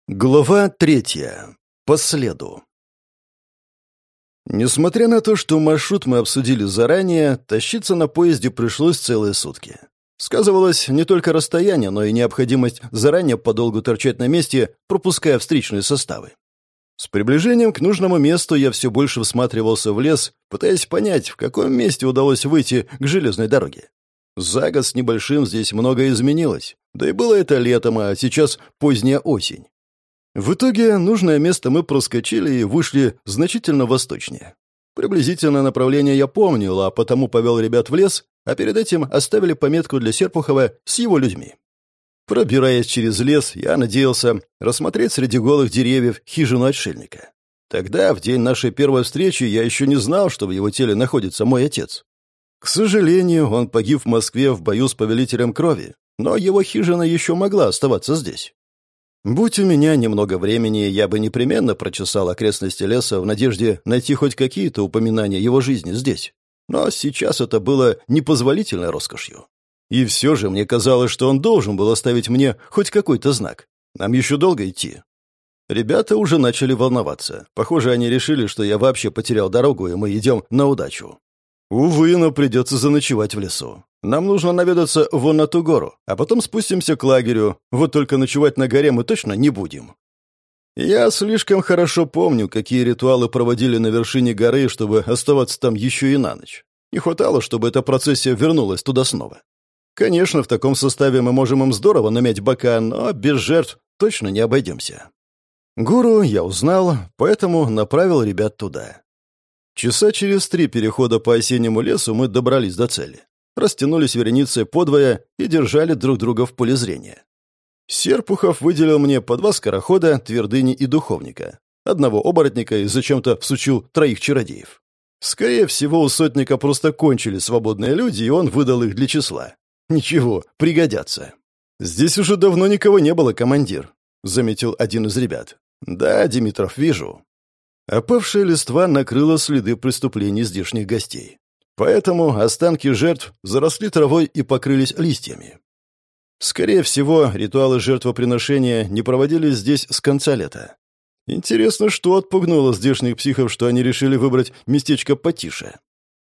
Глава 3. По следу. Несмотря на то, что маршрут мы обсудили заранее, тащиться на поезде пришлось целые сутки. Сказывалось не только расстояние, но и необходимость заранее подолгу торчать на месте, пропуская встречные составы. С приближением к нужному месту я все больше всматривался в лес, пытаясь понять, в каком месте удалось выйти к железной дороге. За год с небольшим здесь многое изменилось, да и было это летом, а сейчас поздняя осень. В итоге нужное место мы проскочили и вышли значительно восточнее. Приблизительное направление я помнил, а потому повел ребят в лес, а перед этим оставили пометку для Серпухова с его людьми. Пробираясь через лес, я надеялся рассмотреть среди голых деревьев хижину отшельника. Тогда, в день нашей первой встречи, я еще не знал, что в его теле находится мой отец. К сожалению, он погиб в Москве в бою с повелителем крови, но его хижина еще могла оставаться здесь. Будь у меня немного времени, я бы непременно прочесал окрестности леса в надежде найти хоть какие-то упоминания его жизни здесь. Но сейчас это было непозволительной роскошью. И все же мне казалось, что он должен был оставить мне хоть какой-то знак. Нам еще долго идти. Ребята уже начали волноваться. Похоже, они решили, что я вообще потерял дорогу, и мы идем на удачу. Увы, но придется заночевать в лесу. Нам нужно наведаться вон на ту гору, а потом спустимся к лагерю. Вот только ночевать на горе мы точно не будем. Я слишком хорошо помню, какие ритуалы проводили на вершине горы, чтобы оставаться там еще и на ночь. Не хватало, чтобы эта процессия вернулась туда снова. Конечно, в таком составе мы можем им здорово намять бока, но без жертв точно не обойдемся. Гору я узнал, поэтому направил ребят туда. Часа через 3 перехода по осеннему лесу мы добрались до цели. Растянулись вереницей подвое и держали друг друга в поле зрения. Серпухов выделил мне по 2 скорохода, твердыни и духовника. Одного оборотника и зачем-то всучил 3 чародеев. Скорее всего, у сотника просто кончили свободные люди, и он выдал их для числа. Ничего, пригодятся. «Здесь уже давно никого не было, командир», — заметил один из ребят. «Да, Димитров, вижу». Опавшая листва накрыла следы преступлений здешних гостей. Поэтому останки жертв заросли травой и покрылись листьями. Скорее всего, ритуалы жертвоприношения не проводились здесь с конца лета. Интересно, что отпугнуло здешних психов, что они решили выбрать местечко потише.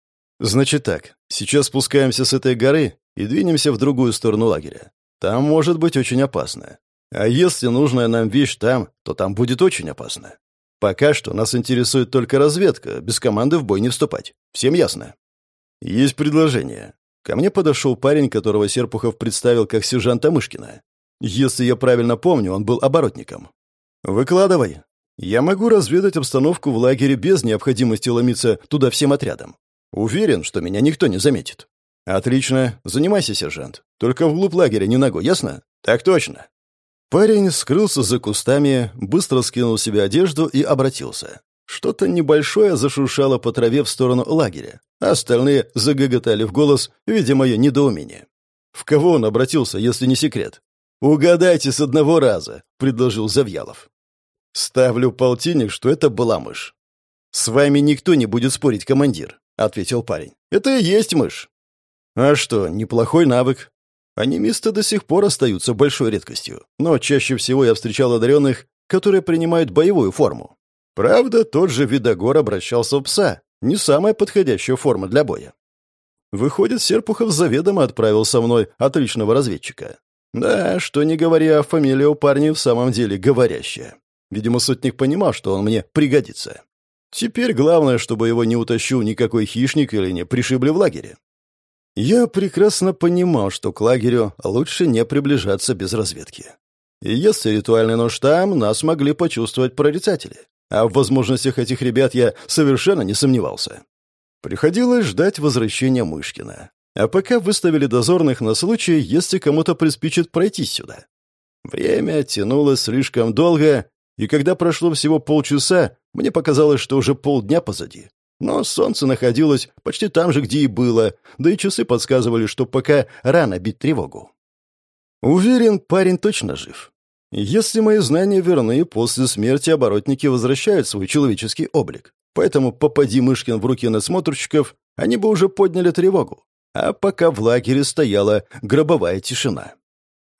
Значит так, сейчас спускаемся с этой горы и двинемся в другую сторону лагеря. Там может быть очень опасно. А если нужная нам вещь там, то там будет очень опасно. Пока что нас интересует только разведка, без команды в бой не вступать. Всем ясно? Есть предложение. Ко мне подошел парень, которого Серпухов представил как сержанта Мышкина. Если я правильно помню, он был оборотником. Выкладывай. Я могу разведать обстановку в лагере без необходимости ломиться туда всем отрядом. Уверен, что меня никто не заметит. Отлично. Занимайся, сержант. Только вглубь лагеря не ногой, ясно? Так точно. Парень скрылся за кустами, быстро скинул себе одежду и обратился. Что-то небольшое зашуршало по траве в сторону лагеря, а остальные загоготали в голос, видя мое недоумение. В кого он обратился, если не секрет? «Угадайте с одного раза», — предложил Завьялов. «Ставлю полтинник, что это была мышь». «С вами никто не будет спорить, командир», — ответил парень. «Это и есть мышь». «А что, неплохой навык. Анимисты до сих пор остаются большой редкостью, но чаще всего я встречал одаренных, которые принимают боевую форму. Правда, тот же Видогор обращался в пса, не самая подходящая форма для боя. Выходит, Серпухов заведомо отправил со мной отличного разведчика. Да, что не говоря, фамилия у парня в самом деле говорящая. Видимо, сотник понимал, что он мне пригодится. Теперь главное, чтобы его не утащил никакой хищник или не пришибли в лагере. Я прекрасно понимал, что к лагерю лучше не приближаться без разведки. И если ритуальный нож там, нас могли почувствовать прорицатели. А в возможностях этих ребят я совершенно не сомневался. Приходилось ждать возвращения Мышкина. А пока выставили дозорных на случай, если кому-то приспичит пройти сюда. Время тянулось слишком долго, и когда прошло всего полчаса, мне показалось, что уже полдня позади. Но солнце находилось почти там же, где и было, да и часы подсказывали, что пока рано бить тревогу. Уверен, парень точно жив. Если мои знания верны, после смерти оборотники возвращают свой человеческий облик. Поэтому попади Мышкин в руки надсмотрщиков, они бы уже подняли тревогу. А пока в лагере стояла гробовая тишина. К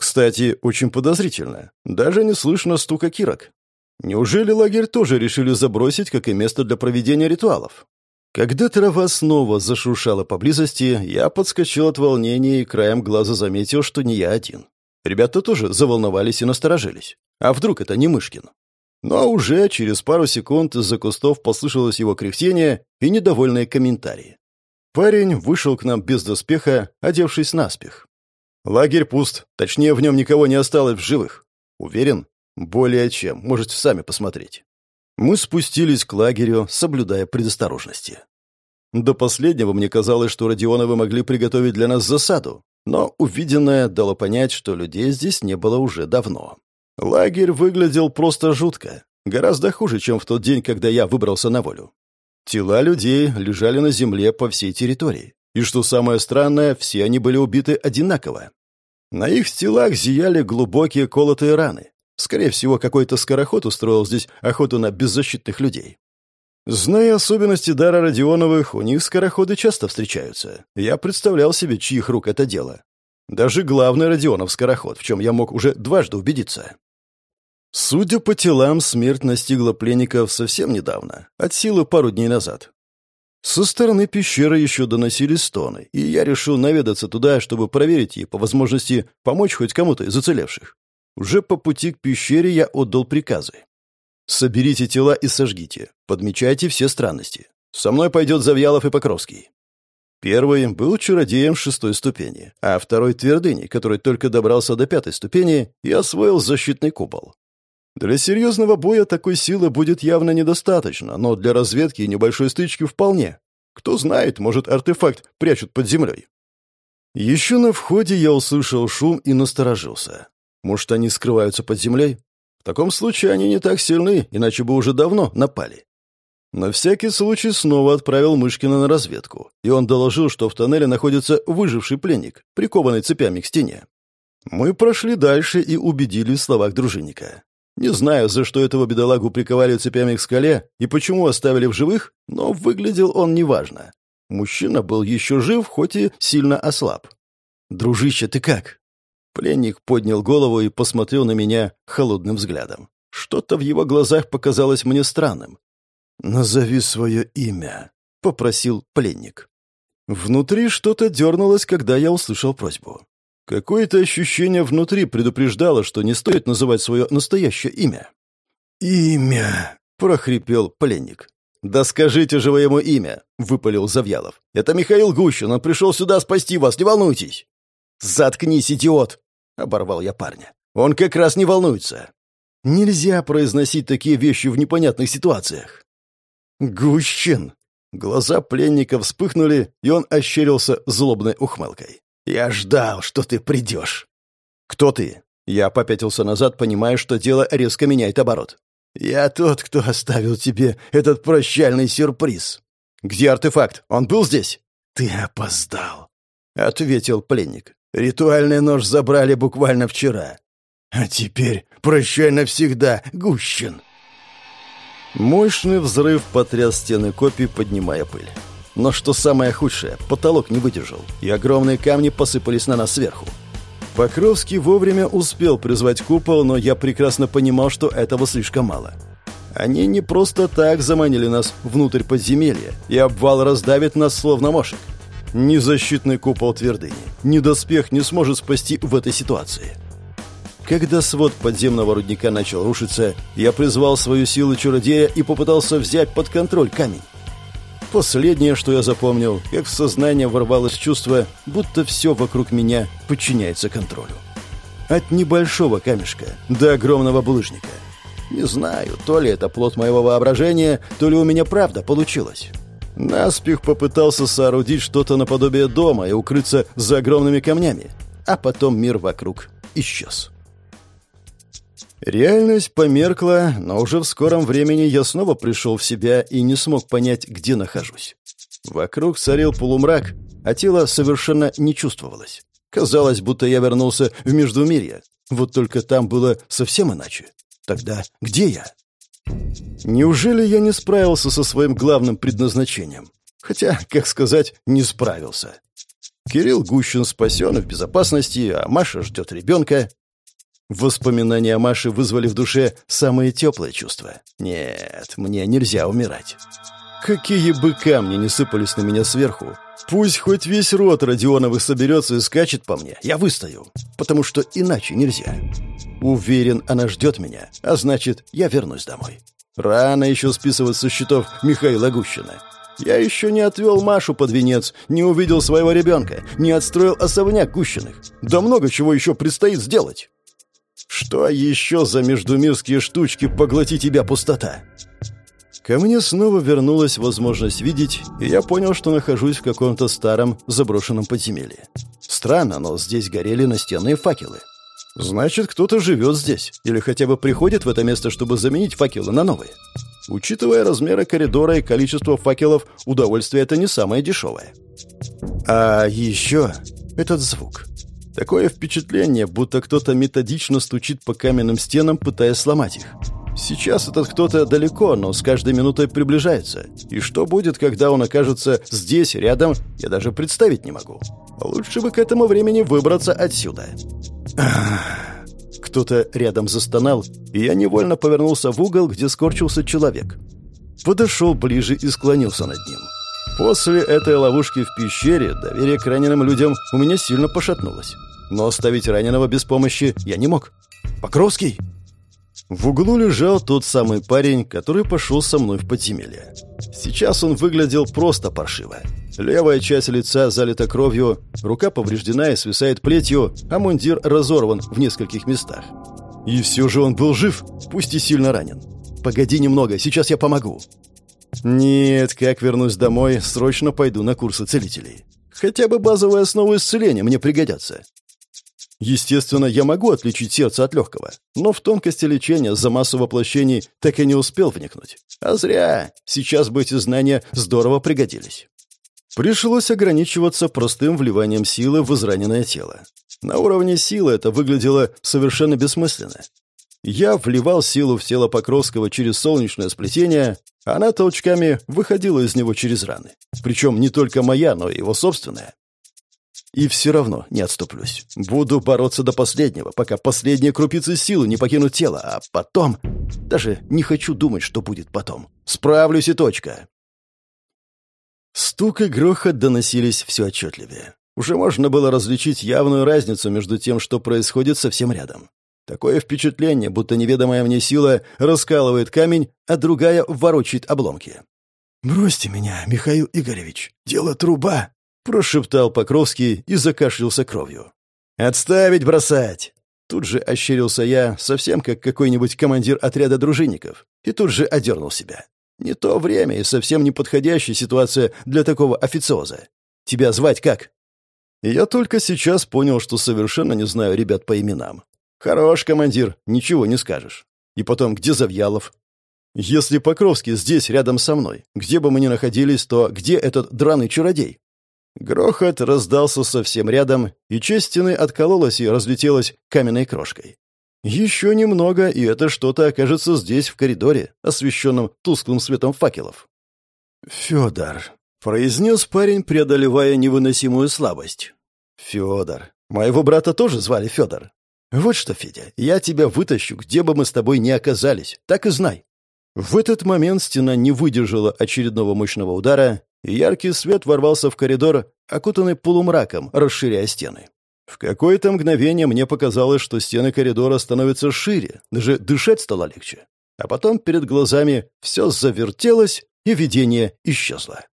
Кстати, очень подозрительно. Даже не слышно стука кирок. Неужели лагерь тоже решили забросить, как и место для проведения ритуалов? Когда трава снова зашуршала поблизости, я подскочил от волнения и краем глаза заметил, что не я один. Ребята тоже заволновались и насторожились. А вдруг это не Мышкин? Но уже через пару секунд из-за кустов послышалось его кряхтение и недовольные комментарии. Парень вышел к нам без доспеха, одевшись наспех. «Лагерь пуст, точнее, в нем никого не осталось в живых. Уверен? Более чем, можете сами посмотреть». Мы спустились к лагерю, соблюдая предосторожности. До последнего мне казалось, что Родионовы могли приготовить для нас засаду, но увиденное дало понять, что людей здесь не было уже давно. Лагерь выглядел просто жутко, гораздо хуже, чем в тот день, когда я выбрался на волю. Тела людей лежали на земле по всей территории, и, что самое странное, все они были убиты одинаково. На их телах зияли глубокие колотые раны. Скорее всего, какой-то скороход устроил здесь охоту на беззащитных людей. Зная особенности дара Родионовых, у них скороходы часто встречаются. Я представлял себе, чьих рук это дело. Даже главный Родионов скороход, в чем я мог уже дважды убедиться. Судя по телам, смерть настигла пленников совсем недавно, от силы пару дней назад. Со стороны пещеры еще доносились стоны, и я решил наведаться туда, чтобы проверить и, по возможности, помочь хоть кому-то из уцелевших. Уже по пути к пещере я отдал приказы. «Соберите тела и сожгите. Подмечайте все странности. Со мной пойдет Завьялов и Покровский». Первый был чародеем 6-й ступени, а второй — твердыней, который только добрался до 5-й ступени и освоил защитный купол. Для серьезного боя такой силы будет явно недостаточно, но для разведки и небольшой стычки вполне. Кто знает, может, артефакт прячут под землей. Еще на входе я услышал шум и насторожился. Может, они скрываются под землей? В таком случае они не так сильны, иначе бы уже давно напали. На всякий случай снова отправил Мышкина на разведку, и он доложил, что в тоннеле находится выживший пленник, прикованный цепями к стене. Мы прошли дальше и убедились в словах дружинника. Не знаю, за что этого бедолагу приковали цепями к скале и почему оставили в живых, но выглядел он неважно. Мужчина был еще жив, хоть и сильно ослаб. «Дружище, ты как?» Пленник поднял голову и посмотрел на меня холодным взглядом. Что-то в его глазах показалось мне странным. «Назови свое имя», — попросил пленник. Внутри что-то дернулось, когда я услышал просьбу. Какое-то ощущение внутри предупреждало, что не стоит называть свое настоящее имя. «Имя», — прохрипел пленник. «Да скажите же вы ему имя», — выпалил Завьялов. «Это Михаил Гущин, он пришел сюда спасти вас, не волнуйтесь». «Заткнись, идиот!» — оборвал я парня. «Он как раз не волнуется. Нельзя произносить такие вещи в непонятных ситуациях». «Гущин!» Глаза пленника вспыхнули, и он ощерился злобной ухмылкой. «Я ждал, что ты придешь». «Кто ты?» Я попятился назад, понимая, что дело резко меняет оборот. «Я тот, кто оставил тебе этот прощальный сюрприз». «Где артефакт? Он был здесь?» «Ты опоздал», — ответил пленник. «Ритуальный нож забрали буквально вчера. А теперь прощай навсегда, Гущин». Мощный взрыв потряс стены копий, поднимая пыль. Но что самое худшее, потолок не выдержал, и огромные камни посыпались на нас сверху. Покровский вовремя успел призвать купол, но я прекрасно понимал, что этого слишком мало. Они не просто так заманили нас внутрь подземелья, и обвал раздавит нас словно мошек. Ни защитный купол твердыни, ни доспех не сможет спасти в этой ситуации. Когда свод подземного рудника начал рушиться, я призвал свою силу чародея и попытался взять под контроль камень. Последнее, что я запомнил, как в сознание ворвалось чувство, будто все вокруг меня подчиняется контролю. От небольшого камешка до огромного булыжника. Не знаю, то ли это плод моего воображения, то ли у меня правда получилось. Наспех попытался соорудить что-то наподобие дома и укрыться за огромными камнями, а потом мир вокруг исчез. Реальность померкла, но уже в скором времени я снова пришел в себя и не смог понять, где нахожусь. Вокруг царил полумрак, а тело совершенно не чувствовалось. Казалось, будто я вернулся в Междумирье. Вот только там было совсем иначе. Тогда где я? Неужели я не справился со своим главным предназначением? Хотя, как сказать, не справился. Кирилл Гущин спасен и в безопасности, а Маша ждет ребенка. Воспоминания о Маше вызвали в душе самые теплые чувства. Нет, мне нельзя умирать. Какие бы камни не сыпались на меня сверху, пусть хоть весь род Родионовых соберется и скачет по мне, я выстою, потому что иначе нельзя. Уверен, она ждет меня, а значит, я вернусь домой. Рано еще списывать со счетов Михаила Гущина. Я еще не отвел Машу под венец, не увидел своего ребенка, не отстроил особняк Гущиных. Да много чего еще предстоит сделать. Что еще за междумирские штучки «поглоти тебя пустота»? Ко мне снова вернулась возможность видеть, и я понял, что нахожусь в каком-то старом заброшенном подземелье. Странно, но здесь горели настенные факелы. Значит, кто-то живет здесь, или хотя бы приходит в это место, чтобы заменить факелы на новые. Учитывая размеры коридора и количество факелов, удовольствие это не самое дешевое. А еще этот звук. Такое впечатление, будто кто-то методично стучит по каменным стенам, пытаясь сломать их. Сейчас этот кто-то далеко, но с каждой минутой приближается. И что будет, когда он окажется здесь, рядом, я даже представить не могу. Лучше бы к этому времени выбраться отсюда. Кто-то рядом застонал, и я невольно повернулся в угол, где скорчился человек. Подошел ближе и склонился над ним. После этой ловушки в пещере доверие к раненым людям у меня сильно пошатнулось. Но оставить раненого без помощи я не мог. «Покровский!» В углу лежал тот самый парень, который пошел со мной в подземелье. Сейчас он выглядел просто паршиво. Левая часть лица залита кровью, рука повреждена и свисает плетью, а мундир разорван в нескольких местах. И все же он был жив, пусть и сильно ранен. «Погоди немного, сейчас я помогу». Нет, как вернусь домой, срочно пойду на курсы целителей. Хотя бы базовые основы исцеления мне пригодятся. Естественно, я могу отличить сердце от легкого, но в тонкости лечения за массу воплощений так и не успел вникнуть. А зря. Сейчас бы эти знания здорово пригодились. Пришлось ограничиваться простым вливанием силы в израненное тело. На уровне силы это выглядело совершенно бессмысленно. Я вливал силу в тело Покровского через солнечное сплетение, а она толчками выходила из него через раны. Причем не только моя, но и его собственная. И все равно не отступлюсь. Буду бороться до последнего, пока последние крупицы силы не покинут тело, а потом... Даже не хочу думать, что будет потом. Справлюсь и точка. Стук и грохот доносились все отчетливее. Уже можно было различить явную разницу между тем, что происходит совсем рядом. Такое впечатление, будто неведомая мне сила раскалывает камень, а другая ворочает обломки. «Бросьте меня, Михаил Игоревич, дело труба!» — прошептал Покровский и закашлялся кровью. «Отставить бросать!» Тут же ощерился я, совсем как какой-нибудь командир отряда дружинников, и тут же одернул себя. Не то время и совсем неподходящая ситуация для такого официоза. Тебя звать как? Я только сейчас понял, что совершенно не знаю ребят по именам. Хорош командир, ничего не скажешь. И потом, где Завьялов? Если Покровский здесь, рядом со мной, где бы мы ни находились, то где этот драный чародей? Грохот раздался совсем рядом, и часть стены откололась и разлетелась каменной крошкой. Еще немного, и это что-то окажется здесь, в коридоре, освещенном тусклым светом факелов. «Федор», — произнес парень, преодолевая невыносимую слабость. «Федор. Моего брата тоже звали Федор. Вот что, Федя, я тебя вытащу, где бы мы с тобой ни оказались, так и знай». В этот момент стена не выдержала очередного мощного удара, и яркий свет ворвался в коридор, окутанный полумраком, расширяя стены. В какое-то мгновение мне показалось, что стены коридора становятся шире, даже дышать стало легче. А потом перед глазами все завертелось, и видение исчезло.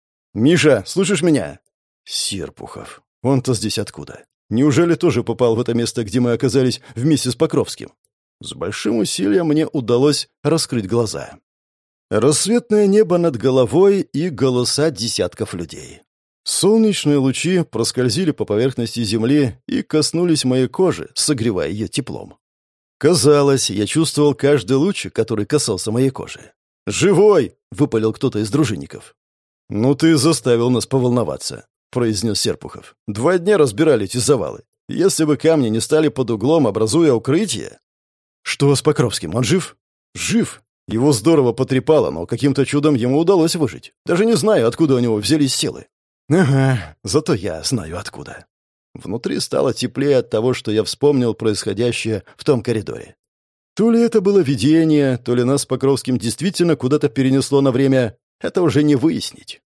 «Миша, слышишь меня?» «Серпухов. Он-то здесь откуда? Неужели тоже попал в это место, где мы оказались вместе с Покровским?» С большим усилием мне удалось раскрыть глаза. Рассветное небо над головой и голоса десятков людей. Солнечные лучи проскользили по поверхности земли и коснулись моей кожи, согревая ее теплом. Казалось, я чувствовал каждый лучик, который касался моей кожи. «Живой!» — выпалил кто-то из дружинников. «Ну ты заставил нас поволноваться», — произнес Серпухов. 2 дня разбирали эти завалы. Если бы камни не стали под углом, образуя укрытие...» «Что с Покровским? Он жив?» «Жив. Его здорово потрепало, но каким-то чудом ему удалось выжить. Даже не знаю, откуда у него взялись силы. Ага, зато я знаю откуда. Внутри стало теплее от того, что я вспомнил происходящее в том коридоре. То ли это было видение, то ли нас с Покровским действительно куда-то перенесло на время, это уже не выяснить.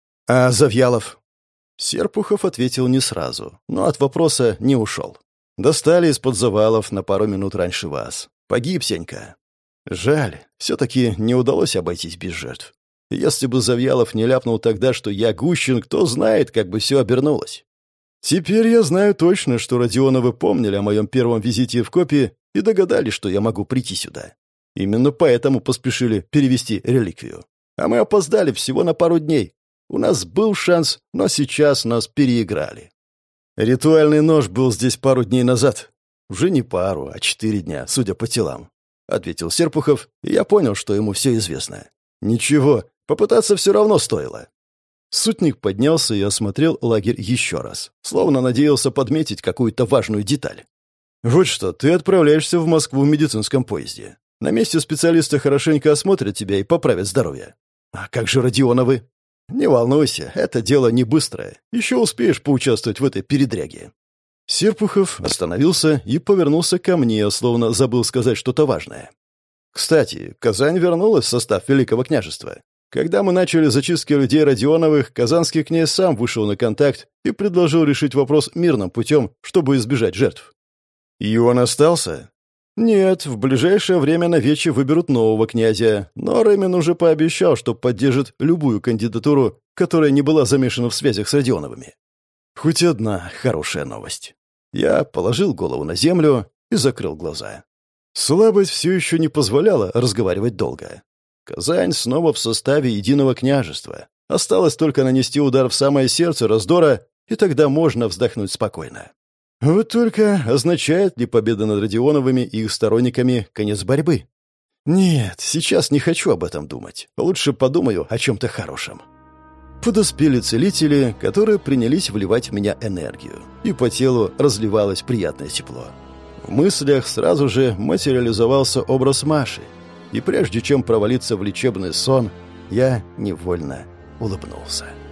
«А Завьялов?» Серпухов ответил не сразу, но от вопроса не ушел. «Достали из-под завалов на пару минут раньше вас. Погиб Сенька. Жаль, все-таки не удалось обойтись без жертв. Если бы Завьялов не ляпнул тогда, что я Гущин, кто знает, как бы все обернулось. Теперь я знаю точно, что Родионовы помнили о моем первом визите в Копи и догадались, что я могу прийти сюда. Именно поэтому поспешили перевести реликвию. А мы опоздали всего на пару дней. У нас был шанс, но сейчас нас переиграли. Ритуальный нож был здесь пару дней назад. Уже не пару, а 4 дня, судя по телам. Ответил Серпухов, и я понял, что ему все известно. Ничего, попытаться все равно стоило. Сутник поднялся и осмотрел лагерь еще раз, словно надеялся подметить какую-то важную деталь. «Вот что, ты отправляешься в Москву в медицинском поезде. На месте специалисты хорошенько осмотрят тебя и поправят здоровье. А как же Родионовы?» «Не волнуйся, это дело не быстрое. Еще успеешь поучаствовать в этой передряге». Серпухов остановился и повернулся ко мне, словно забыл сказать что-то важное. «Кстати, Казань вернулась в состав Великого княжества. Когда мы начали зачистки людей Родионовых, казанский князь сам вышел на контакт и предложил решить вопрос мирным путем, чтобы избежать жертв». «И он остался?» «Нет, в ближайшее время на Вече выберут нового князя, но Ремин уже пообещал, что поддержит любую кандидатуру, которая не была замешана в связях с Родионовыми. Хоть одна хорошая новость». Я положил голову на землю и закрыл глаза. Слабость все еще не позволяла разговаривать долго. Казань снова в составе единого княжества. Осталось только нанести удар в самое сердце раздора, и тогда можно вздохнуть спокойно. Вот только означает ли победа над Родионовыми и их сторонниками конец борьбы? Нет, сейчас не хочу об этом думать. Лучше подумаю о чем-то хорошем. Подоспели целители, которые принялись вливать в меня энергию, и по телу разливалось приятное тепло. В мыслях сразу же материализовался образ Маши, и прежде чем провалиться в лечебный сон, я невольно улыбнулся.